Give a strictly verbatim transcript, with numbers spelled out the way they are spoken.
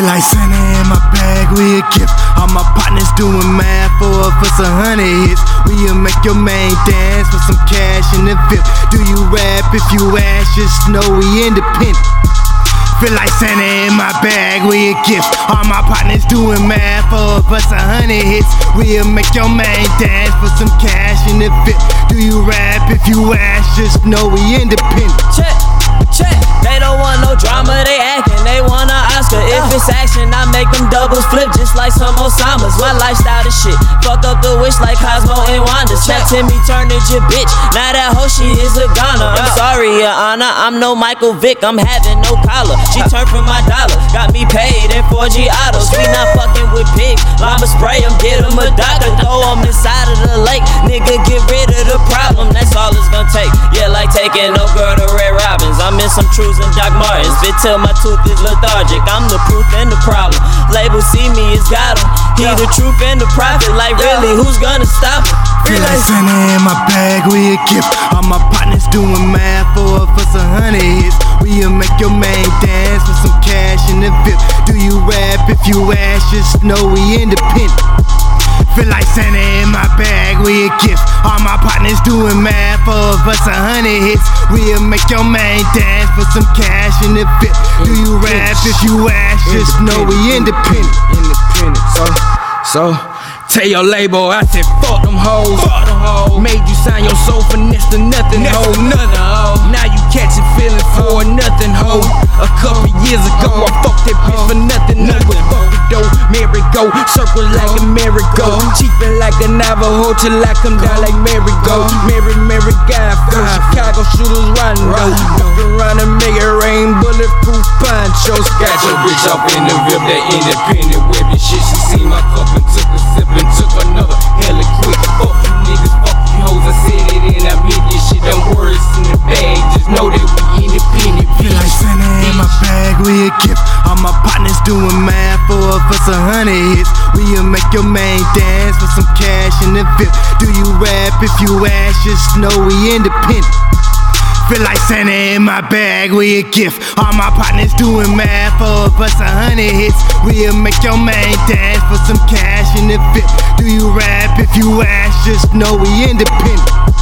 Feel like Santa in my bag, we a gift. All my partners doing math for for some hundred hits. We'll make your main dance for some cash in the V I P. Do you rap? If you ask, just know we independent. Feel like Santa in my bag, we a gift. All my partners doing math for for some hundred hits. We'll make your main dance for some cash in the V I P. Do you rap? If you ask, just know we independent. Check, check. They don't want no drama, they acting, they want an Oscar. If it's action, I make them doubles flip just like some Osamas. My lifestyle is shit, fuck up the wish like Cosmo and Wanda. Snap Timmy turned into your bitch, now that hoe she is a goner. I'm sorry, your honor, I'm no Michael Vick, I'm having no collar. She turned from my dollar, got me paid in four G autos. We not fucking with pigs, llama spray them, get them a doctor. Throw them inside of the lake, nigga get rid of the problem. That's all it's gonna take, yeah, like taking no girl to Red Robins. I'm in some truths and Doc Martens, spit till my tooth is lethargic. I'm the proof and the problem. Label see me, it's got him. He the truth and the prophet. Like really, who's gonna stop him? Feel like Santa in my bag, we a gift. All my partners doing math for for some hundred hits. We'll make your main dance for some cash in the V I P. Do you rap? If you ask, just know we independent. Feel like Santa in my bag, we a gift. All my partners doing math for for some hundred hits. We'll make your main dance for some cash in the V I P. Do you rap? If you ask, just know we independent. Independent. So, so, tell your label I said fuck them hoes. Fuck them hoes. Made you sign your soul for next to nothing, ho. Nothing, ho. Now you catching feelings for nothing, ho. A couple years ago I fucked that bitch for nothing, no. But fuck it though, merry-go, circle like a merry-go. Cheapin' like a Navajo till I come down like merry-go. Merry, merry guy for Chicago shooters riding though. Fuck around and make it rain, bulletproof ponchos. Got your bitch up in the V I P, that independent webby shit. She seen my cup and took a sip and took another hella quick. Fuck you niggas, fuck you hoes, I said it and I meant this shit. Them words in the bag, just know that we independent. Feel like Santa in my bag, we a gift. All my partners doing math for for some hundred hits. We'll make your main dance for some cash in the V I P. Do you rap? If you ask, just know we independent. Feel like Santa in my bag, we a gift. All my partners doing math for for some hundred hits. We'll make your main dance for some cash in the V I P. Do you rap? If you ask, just know we independent.